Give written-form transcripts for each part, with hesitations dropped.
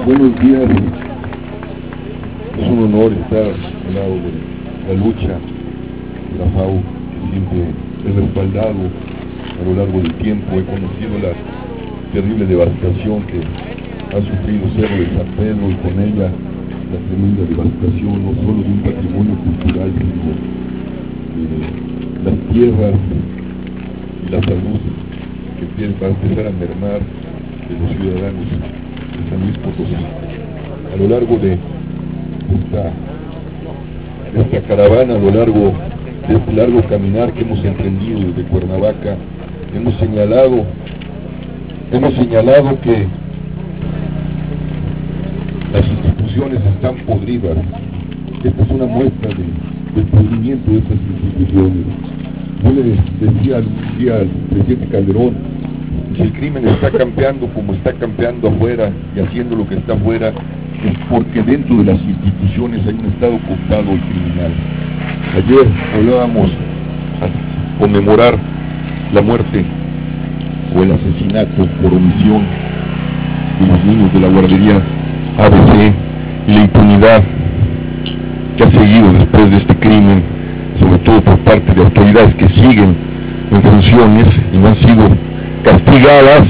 Buenos días. Es un honor estar al lado de la lucha de la FAO, que siempre he respaldado a lo largo del tiempo. He conocido la terrible devastación que ha sufrido Cerro de San Pedro y con ella la tremenda devastación no solo de un patrimonio cultural, sino de las tierras y la salud que va a empezar a mermar de los ciudadanos de San Luis Potosí. A lo largo de esta caravana, a lo largo de este largo caminar que hemos emprendido desde Cuernavaca, hemos señalado que las instituciones están podridas. Esta es una muestra del podrimiento de estas instituciones. Yo le decía un día al presidente Calderón, si el crimen está campeando como está campeando afuera y haciendo lo que está afuera, es porque dentro de las instituciones hay un estado cooptado y criminal. Ayer hablábamos a conmemorar la muerte o el asesinato por omisión de los niños de la guardería ABC y la impunidad que ha seguido después de este crimen, sobre todo por parte de autoridades que siguen en funciones y no han sido castigadas.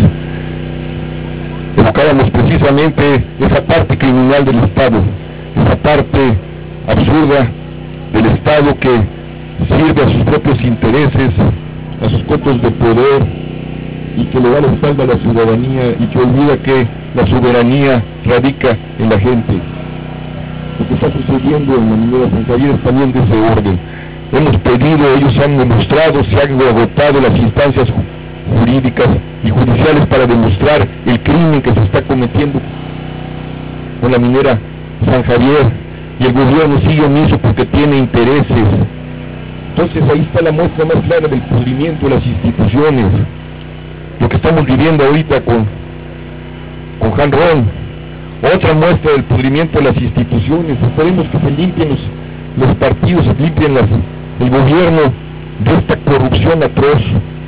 Evocábamos precisamente esa parte criminal del Estado, esa parte absurda del Estado que sirve a sus propios intereses, a sus cotos de poder, y que le da la espalda a la ciudadanía y que olvida que la soberanía radica en la gente. Lo que está sucediendo en la minera San Javier es también de ese orden. Hemos pedido, ellos han demostrado, se han agotado las instancias jurídicas y judiciales para demostrar el crimen que se está cometiendo con la minera San Javier, y el gobierno sigue omiso porque tiene intereses. Entonces ahí está la muestra más clara del pudrimiento de las instituciones, lo que estamos viviendo ahorita con Han Ron, otra muestra del pudrimiento de las instituciones. Esperemos que se limpien los partidos, se limpien el gobierno de esta corrupción atroz.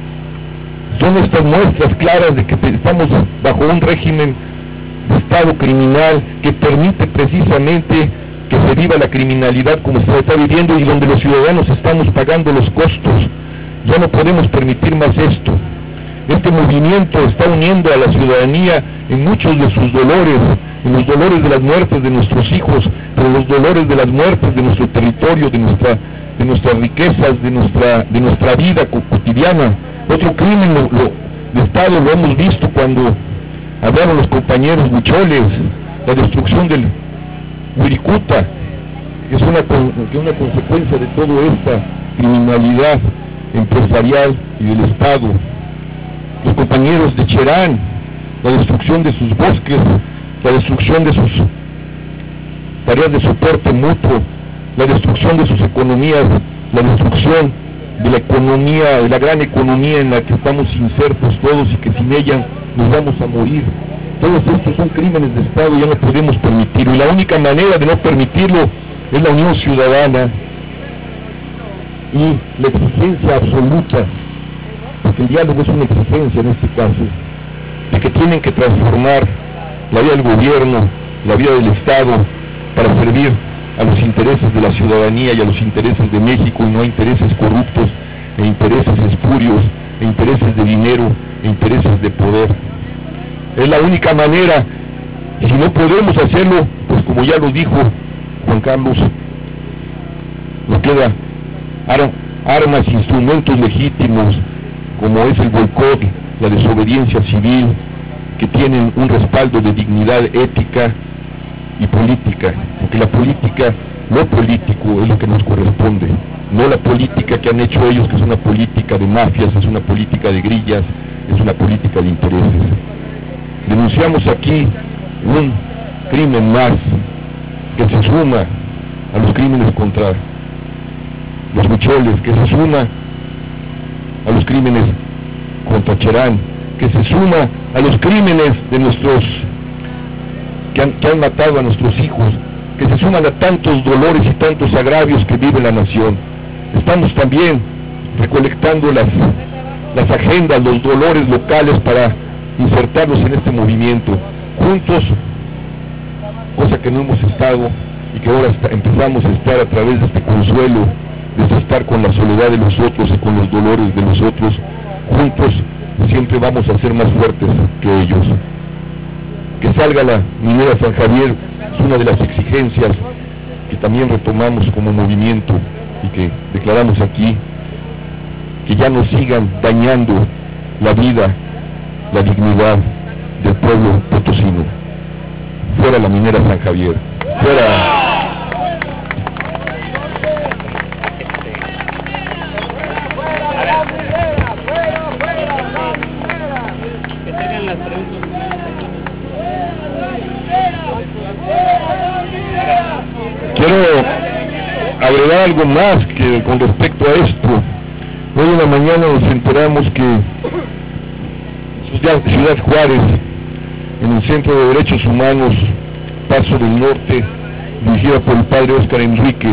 Son estas muestras claras de que estamos bajo un régimen de Estado criminal que permite precisamente que se viva la criminalidad como se está viviendo y donde los ciudadanos estamos pagando los costos. Ya no podemos permitir más esto. Este movimiento está uniendo a la ciudadanía en muchos de sus dolores, en los dolores de las muertes de nuestros hijos, pero en los dolores de las muertes de nuestro territorio, de nuestras riquezas, de nuestra vida cotidiana. Otro crimen de Estado lo hemos visto cuando hablaron los compañeros Bucholes, la destrucción del Wirikuta, que es una consecuencia de toda esta criminalidad empresarial y del Estado. Los compañeros de Cherán, la destrucción de sus bosques, la destrucción de sus tareas de soporte mutuo, la destrucción de sus economías, la destrucción de la economía, de la gran economía en la que estamos insertos todos y que sin ella nos vamos a morir. Todos estos son crímenes de Estado, ya no podemos permitirlo, y la única manera de no permitirlo es la unión ciudadana y la exigencia absoluta, porque el diálogo es una exigencia en este caso, de que tienen que transformar la vida del gobierno, la vida del Estado, para servir a los intereses de la ciudadanía y a los intereses de México, y no a intereses corruptos, e intereses espurios, e intereses de dinero, e intereses de poder. Es la única manera, y si no podemos hacerlo, pues como ya lo dijo Juan Carlos, nos queda armas, instrumentos legítimos, como es el boicot, la desobediencia civil, que tienen un respaldo de dignidad ética y política, porque la política, lo político es lo que nos corresponde, no la política que han hecho ellos, que es una política de mafias, es una política de grillas, es una política de intereses. Denunciamos aquí un crimen más que se suma a los crímenes contra los Bucholes, que se suma a los crímenes contra Cherán, que se suma a los crímenes de nuestros que han matado a nuestros hijos, que se suman a tantos dolores y tantos agravios que vive la nación. Estamos también recolectando las agendas, los dolores locales para insertarlos en este movimiento. Juntos cosa que no hemos estado y que ahora empezamos a estar a través de este consuelo, de este estar con la soledad de los otros y con los dolores de los otros. Juntos siempre vamos a ser más fuertes que ellos. Que salga la minera San Javier es una de las exigencias que también retomamos como movimiento y que declaramos aquí, que ya no sigan dañando la vida, la dignidad del pueblo potosino. Fuera la minera San Javier, fuera. Quiero agregar algo más que con respecto a esto. Hoy en la mañana nos enteramos que Ciudad Juárez, en el Centro de Derechos Humanos Paso del Norte, dirigida por el padre Óscar Enríquez,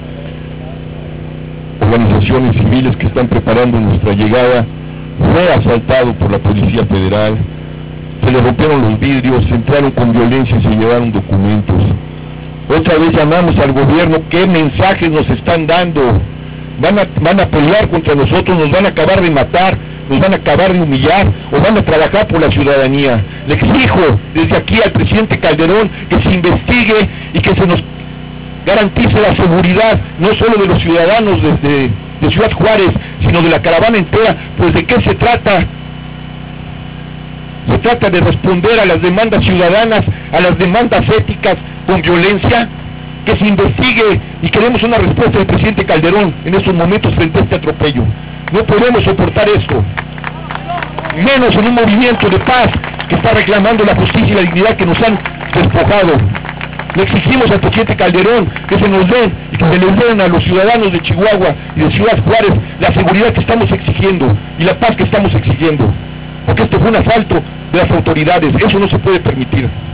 organizaciones civiles que están preparando nuestra llegada, fue asaltado por la Policía Federal, se le rompieron los vidrios, se entraron con violencia y se llevaron documentos. Otra vez llamamos al gobierno, ¿qué mensajes nos están dando? Van a pelear contra nosotros, nos van a acabar de matar, nos van a acabar de humillar, o van a trabajar por la ciudadanía. Le exijo desde aquí al presidente Calderón que se investigue y que se nos garantice la seguridad, no solo de los ciudadanos de Ciudad Juárez, sino de la caravana entera. Pues ¿de qué se trata? Se trata de responder a las demandas ciudadanas, a las demandas éticas con violencia. Que se investigue, y queremos una respuesta del presidente Calderón en estos momentos frente a este atropello. No podemos soportar esto, menos en un movimiento de paz que está reclamando la justicia y la dignidad que nos han despojado. Le exigimos al presidente Calderón que se nos den y que se les den a los ciudadanos de Chihuahua y de Ciudad Juárez la seguridad que estamos exigiendo y la paz que estamos exigiendo, porque esto fue un asalto de las autoridades, eso no se puede permitir.